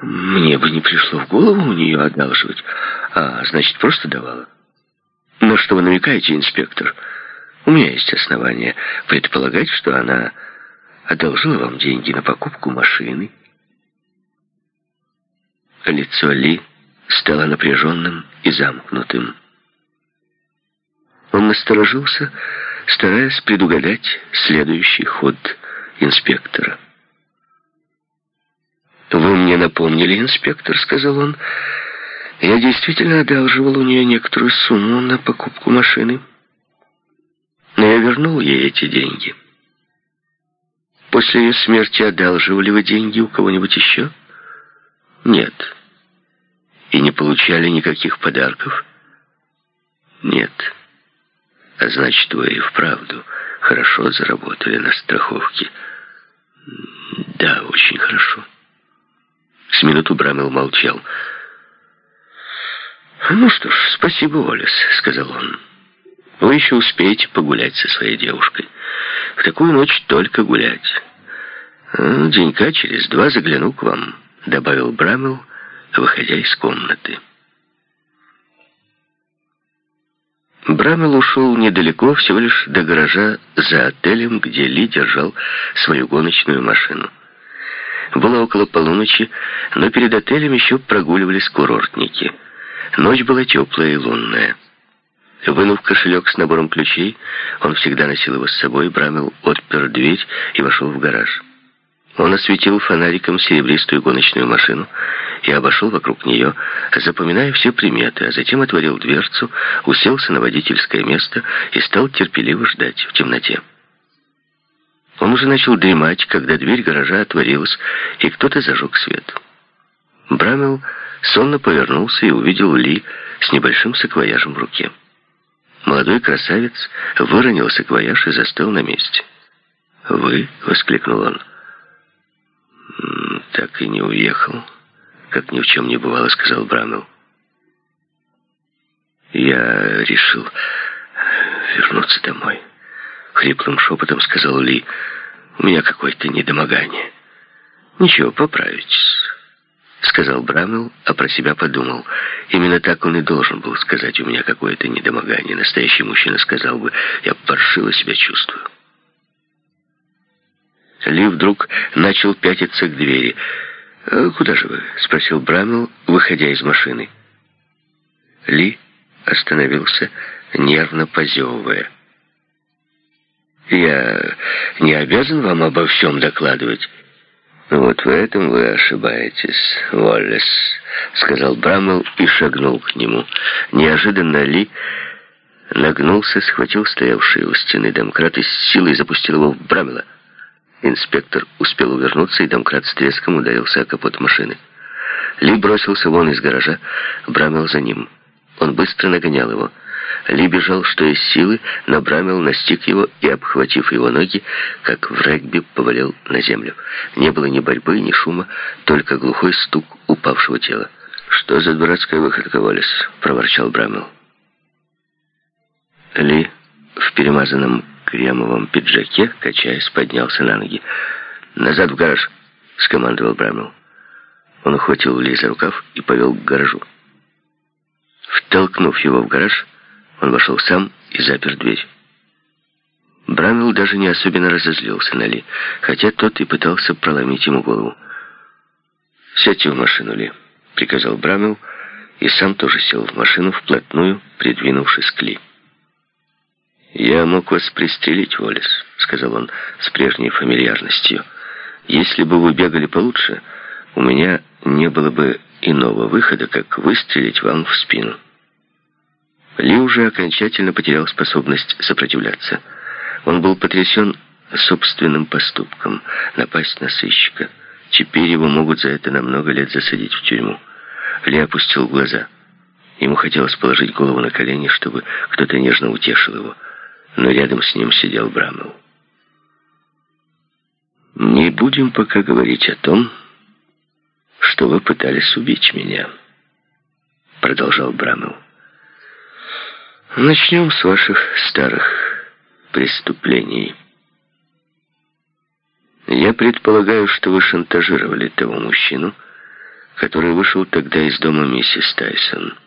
Мне бы не пришло в голову у нее одалживать. А, значит, просто давала. На что вы намекаете, инспектор? У меня есть основания предполагать, что она одолжила вам деньги на покупку машины. Лицо Ли стало напряженным и замкнутым. Он насторожился, стараясь предугадать следующий ход инспектора. «Вы мне напомнили, инспектор», — сказал он. «Я действительно одалживал у нее некоторую сумму на покупку машины. Но я вернул ей эти деньги. После ее смерти одалживали вы деньги у кого-нибудь еще?» «Нет». «И не получали никаких подарков?» «Нет». «А значит, вы и вправду хорошо заработали на страховке?» «Да, очень хорошо». С минуту Брамел молчал. «Ну что ж, спасибо, Уоллес», — сказал он. «Вы еще успеете погулять со своей девушкой. В такую ночь только гулять. Денька через 2 загляну к вам», — добавил Брамел, выходя из комнаты. Брамел ушел недалеко, всего лишь до гаража за отелем, где Ли держал свою гоночную машину. Было около полуночи, но перед отелем еще прогуливались курортники. Ночь была теплая и лунная. Вынув кошелек с набором ключей, он всегда носил его с собой, Брамел отпер дверь и вошел в гараж. Он осветил фонариком серебристую гоночную машину и обошел вокруг нее, запоминая все приметы, а затем отворил дверцу, уселся на водительское место и стал терпеливо ждать в темноте. Он уже начал дремать, когда дверь гаража отворилась, и кто-то зажег свет. Брамел сонно повернулся и увидел Ли с небольшим саквояжем в руке. Молодой красавец выронил саквояж и застыл на месте. «Вы?» — воскликнул он. «Так и не уехал, как ни в чем не бывало», — сказал Брамел. «Я решил вернуться домой», — хриплым шепотом сказал Ли. «У меня какое-то недомогание». «Ничего, поправитесь», — сказал Брамел, а про себя подумал. Именно так он и должен был сказать: «У меня какое-то недомогание». Настоящий мужчина сказал бы: «Я паршиво себя чувствую». Ли вдруг начал пятиться к двери. «Куда же вы?» — спросил Брамел, выходя из машины. Ли остановился, нервно позевывая. «Я не обязан вам обо всем докладывать». «Вот в этом вы ошибаетесь, Уоллес», — сказал Брамел и шагнул к нему. Неожиданно Ли нагнулся, схватил стоявший у стены домкрат и с силой запустил его в Брамела. Инспектор успел увернуться, и домкрат с треском ударился о капот машины. Ли бросился вон из гаража, Брамел за ним. Он быстро нагонял его. Ли бежал, что из силы, но Брамел настиг его и, обхватив его ноги, как в регби, повалил на землю. Не было ни борьбы, ни шума, только глухой стук упавшего тела. «Что за дурацкая выходка, Уоллес?» — проворчал Брамел. Ли в перемазанном кремовом пиджаке, качаясь, поднялся на ноги. «Назад в гараж!» — скомандовал Брамел. Он ухватил Ли за рукав и повел к гаражу. Втолкнув его в гараж, он вошел сам и запер дверь. Брамел даже не особенно разозлился на Ли, хотя тот и пытался проломить ему голову. «Сядьте в машину, Ли», — приказал Брамел, и сам тоже сел в машину, вплотную придвинувшись к Ли. «Я мог вас пристрелить, Уоллес», — сказал он с прежней фамильярностью. «Если бы вы бегали получше, у меня не было бы иного выхода, как выстрелить вам в спину». Ли уже окончательно потерял способность сопротивляться. Он был потрясен собственным поступком — напасть на сыщика. Теперь его могут за это на много лет засадить в тюрьму. Ли опустил глаза. Ему хотелось положить голову на колени, чтобы кто-то нежно утешил его. Но рядом с ним сидел Брамел. «Не будем пока говорить о том, что вы пытались убить меня», — продолжал Брамел. «Начнем с ваших старых преступлений. Я предполагаю, что вы шантажировали того мужчину, который вышел тогда из дома миссис Тайсон.